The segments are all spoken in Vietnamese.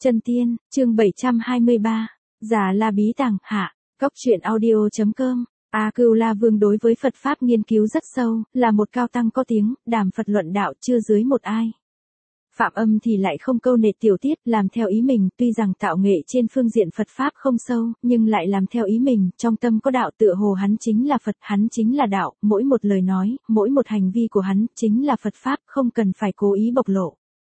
Chân tiên, chương 723. Già La Bí Tàng, hạ. Cốc truyện audio.com. A Cưu La Vương đối với Phật Pháp nghiên cứu rất sâu, là một cao tăng có tiếng, đàm Phật luận đạo chưa dưới một ai. Phạm Âm thì lại không câu nệ tiểu tiết, làm theo ý mình, tuy rằng tạo nghệ trên phương diện Phật Pháp không sâu, nhưng lại làm theo ý mình, trong tâm có đạo tựa hồ hắn chính là Phật, hắn chính là đạo, mỗi một lời nói, mỗi một hành vi của hắn, chính là Phật Pháp, không cần phải cố ý bộc lộ.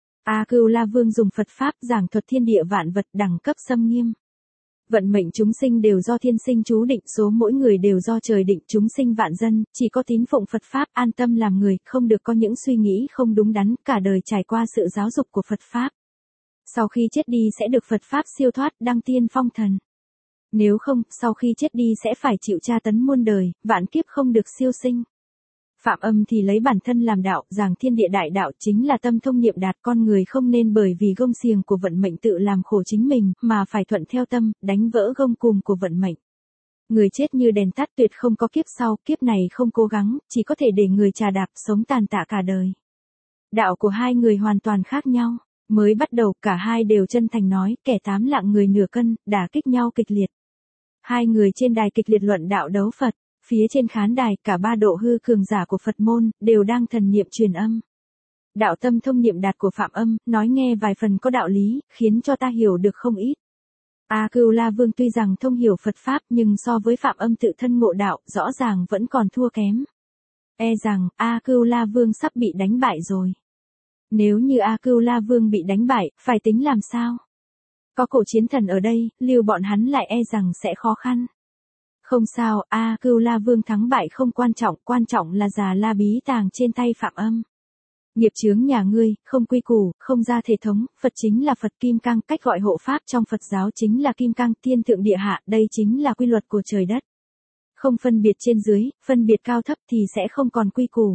A Cưu La Vương dùng Phật Pháp giảng thuật thiên địa vạn vật đẳng cấp xâm nghiêm. Vận mệnh chúng sinh đều do thiên sinh chú định, số mỗi người đều do trời định, chúng sinh vạn dân, chỉ có tín phụng Phật Pháp, an tâm làm người, không được có những suy nghĩ không đúng đắn, cả đời trải qua sự giáo dục của Phật Pháp. Sau khi chết đi sẽ được Phật Pháp siêu thoát, đăng tiên phong thần. Nếu không, sau khi chết đi sẽ phải chịu tra tấn muôn đời, vạn kiếp không được siêu sinh. Phạm Âm thì lấy bản thân làm đạo, giảng thiên địa đại đạo chính là tâm thông niệm đạt, con người không nên bởi vì gông xiềng của vận mệnh tự làm khổ chính mình, mà phải thuận theo tâm, đánh vỡ gông cùm của vận mệnh. Người chết như đèn tắt, tuyệt không có kiếp sau, kiếp này không cố gắng, chỉ có thể để người trà đạp, sống tàn tạ cả đời. Đạo của hai người hoàn toàn khác nhau, mới bắt đầu cả hai đều chân thành nói, kẻ tám lạng người nửa cân, đả kích nhau kịch liệt. Hai người trên đài kịch liệt luận đạo đấu Phật. Phía trên khán đài, cả ba độ hư cường giả của Phật môn, đều đang thần niệm truyền âm. Đạo tâm thông niệm đạt của Phạm Âm, nói nghe vài phần có đạo lý, khiến cho ta hiểu được không ít. A Cưu La Vương tuy rằng thông hiểu Phật Pháp, nhưng so với Phạm Âm tự thân ngộ đạo, rõ ràng vẫn còn thua kém. E rằng, A Cưu La Vương sắp bị đánh bại rồi. Nếu như A Cưu La Vương bị đánh bại, phải tính làm sao? Có cổ chiến thần ở đây, lưu bọn hắn lại e rằng sẽ khó khăn. Không sao, A Cưu La Vương thắng bại không quan trọng là già La Bí Tàng trên tay Phạm Âm. Nghiệp chướng nhà ngươi, không quy củ, không ra thể thống, Phật chính là Phật Kim Cang, cách gọi hộ Pháp trong Phật giáo chính là Kim Cang, thiên thượng địa hạ, đây chính là quy luật của trời đất. Không phân biệt trên dưới, phân biệt cao thấp thì sẽ không còn quy củ.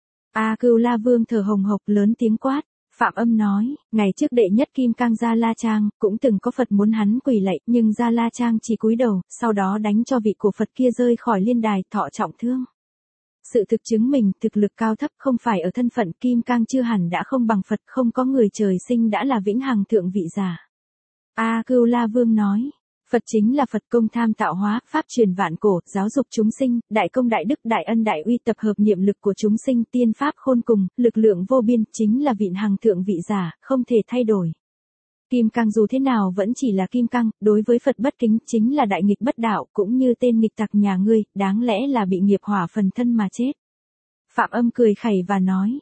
A Cưu La Vương thở hồng hộc lớn tiếng quát. Phạm Âm nói, ngày trước đệ nhất Kim Cang Gia La Trang, cũng từng có Phật muốn hắn quỳ lạy, nhưng Gia La Trang chỉ cúi đầu, sau đó đánh cho vị của Phật kia rơi khỏi liên đài, thọ trọng thương. Sự thực chứng mình, thực lực cao thấp không phải ở thân phận Kim Cang chưa hẳn đã không bằng Phật, không có người trời sinh đã là vĩnh hằng thượng vị giả. A Cưu La Vương nói. Phật chính là Phật công tham tạo hóa, pháp truyền vạn cổ, giáo dục chúng sinh, đại công đại đức, đại ân đại uy, tập hợp niệm lực của chúng sinh, tiên pháp khôn cùng, lực lượng vô biên, chính là vịn hằng thượng vị giả, không thể thay đổi. Kim Cang dù thế nào vẫn chỉ là Kim Cang, đối với Phật bất kính, chính là đại nghịch bất đạo, cũng như tên nghịch tặc nhà ngươi, đáng lẽ là bị nghiệp hỏa phần thân mà chết. Phạm Âm cười khẩy và nói,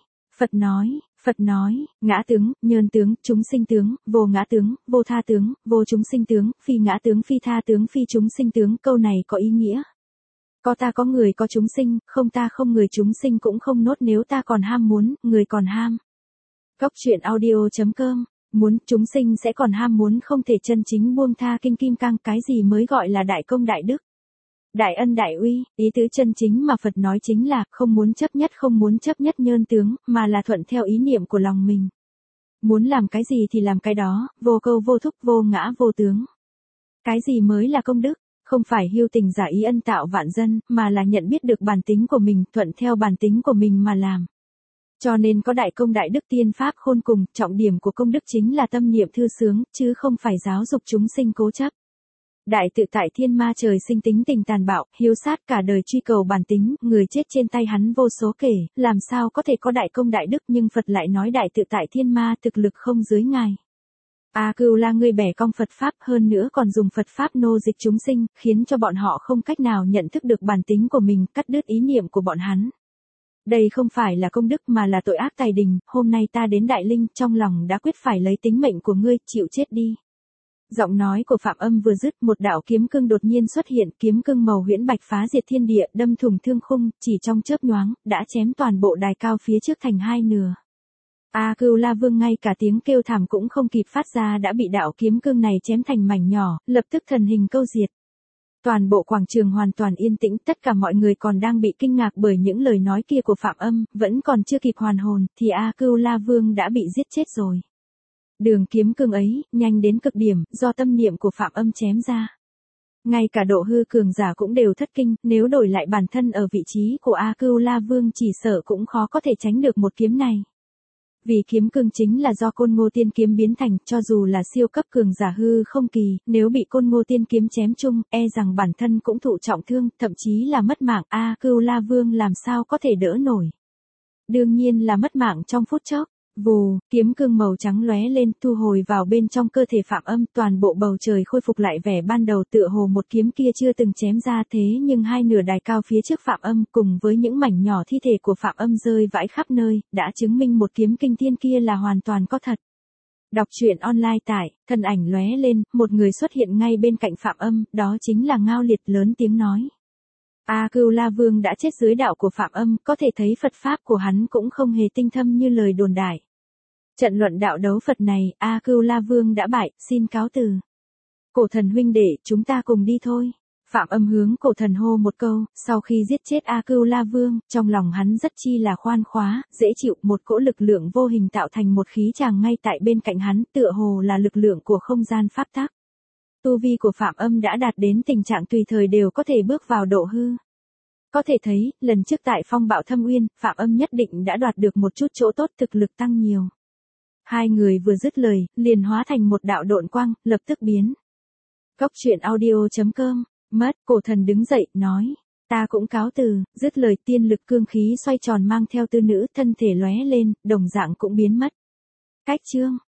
Phật nói, ngã tướng, nhơn tướng, chúng sinh tướng, vô ngã tướng, vô tha tướng, vô chúng sinh tướng, phi ngã tướng, phi tha tướng, phi chúng sinh tướng, câu này có ý nghĩa. Có ta có người có chúng sinh, không ta không người chúng sinh cũng không nốt, nếu ta còn ham muốn, người còn ham. Cốc truyện audio.com. Muốn, chúng sinh sẽ còn ham muốn, không thể chân chính buông tha kinh Kim Cang, cái gì mới gọi là đại công đại đức. Đại ân đại uy, ý tứ chân chính mà Phật nói chính là, không muốn chấp nhất nhơn tướng, mà là thuận theo ý niệm của lòng mình. Muốn làm cái gì thì làm cái đó, vô câu vô thúc, vô ngã vô tướng. Cái gì mới là công đức? Không phải hưu tình giả ý ân tạo vạn dân, mà là nhận biết được bản tính của mình, thuận theo bản tính của mình mà làm. Cho nên có đại công đại đức tiên pháp khôn cùng, trọng điểm của công đức chính là tâm niệm thư sướng, chứ không phải giáo dục chúng sinh cố chấp. Đại tự tại thiên ma trời sinh tính tình tàn bạo, hiếu sát, cả đời truy cầu bản tính, người chết trên tay hắn vô số kể, làm sao có thể có đại công đại đức, nhưng Phật lại nói đại tự tại thiên ma thực lực không dưới ngài. A Cưu La ngươi bẻ cong Phật Pháp, hơn nữa còn dùng Phật Pháp nô dịch chúng sinh, khiến cho bọn họ không cách nào nhận thức được bản tính của mình, cắt đứt ý niệm của bọn hắn. Đây không phải là công đức mà là tội ác tài đình, hôm nay ta đến Đại Linh, trong lòng đã quyết phải lấy tính mệnh của ngươi, chịu chết đi. Giọng nói của Phạm Âm vừa dứt, một đạo kiếm cương đột nhiên xuất hiện, kiếm cương màu huyễn bạch phá diệt thiên địa, đâm thủng thương khung, chỉ trong chớp nhoáng, đã chém toàn bộ đài cao phía trước thành hai nửa. A Cưu La Vương ngay cả tiếng kêu thảm cũng không kịp phát ra đã bị đạo kiếm cương này chém thành mảnh nhỏ, lập tức thần hình câu diệt. Toàn bộ quảng trường hoàn toàn yên tĩnh, tất cả mọi người còn đang bị kinh ngạc bởi những lời nói kia của Phạm Âm, vẫn còn chưa kịp hoàn hồn, thì A Cưu La Vương đã bị giết chết rồi. Đường kiếm cương ấy, nhanh đến cực điểm, do tâm niệm của Phạm Âm chém ra. Ngay cả độ hư cường giả cũng đều thất kinh, nếu đổi lại bản thân ở vị trí của A Cưu La Vương chỉ sợ cũng khó có thể tránh được một kiếm này. Vì kiếm cương chính là do Côn Ngô Tiên kiếm biến thành, cho dù là siêu cấp cường giả hư không kỳ, nếu bị Côn Ngô Tiên kiếm chém chung, e rằng bản thân cũng thụ trọng thương, thậm chí là mất mạng. Cưu La Vương làm sao có thể đỡ nổi. Đương nhiên là mất mạng trong phút chốc. Vù, kiếm cương màu trắng lóe lên, thu hồi vào bên trong cơ thể Phạm Âm, toàn bộ bầu trời khôi phục lại vẻ ban đầu, tựa hồ một kiếm kia chưa từng chém ra. Thế nhưng hai nửa đài cao phía trước Phạm Âm cùng với những mảnh nhỏ thi thể của Phạm Âm rơi vãi khắp nơi, đã chứng minh một kiếm kinh thiên kia là hoàn toàn có thật. Đọc truyện online tại, thân ảnh lóe lên, một người xuất hiện ngay bên cạnh Phạm Âm, đó chính là Ngao Liệt, lớn tiếng nói. Cưu La Vương đã chết dưới đạo của Phạm Âm, có thể thấy Phật Pháp của hắn cũng không hề tinh thâm như lời đồn đại. Trận luận đạo đấu Phật này, Cưu La Vương đã bại, xin cáo từ. Cổ Thần huynh đệ, chúng ta cùng đi thôi. Phạm Âm hướng Cổ Thần hô một câu, sau khi giết chết Cưu La Vương, trong lòng hắn rất chi là khoan khoái, dễ chịu, một cỗ lực lượng vô hình tạo thành một khí tràng ngay tại bên cạnh hắn, tựa hồ là lực lượng của không gian pháp tắc. Tu vi của Phạm Âm đã đạt đến tình trạng tùy thời đều có thể bước vào độ hư. Có thể thấy, lần trước tại Phong Bạo Thâm Uyên, Phạm Âm nhất định đã đoạt được một chút chỗ tốt, thực lực tăng nhiều. Hai người vừa dứt lời, liền hóa thành một đạo độn quang, lập tức biến. Cốc truyện audio.com, mất, Cổ Thần đứng dậy, nói. Ta cũng cáo từ, dứt lời tiên lực cương khí xoay tròn mang theo tư nữ, thân thể lóe lên, đồng dạng cũng biến mất. Cách chương.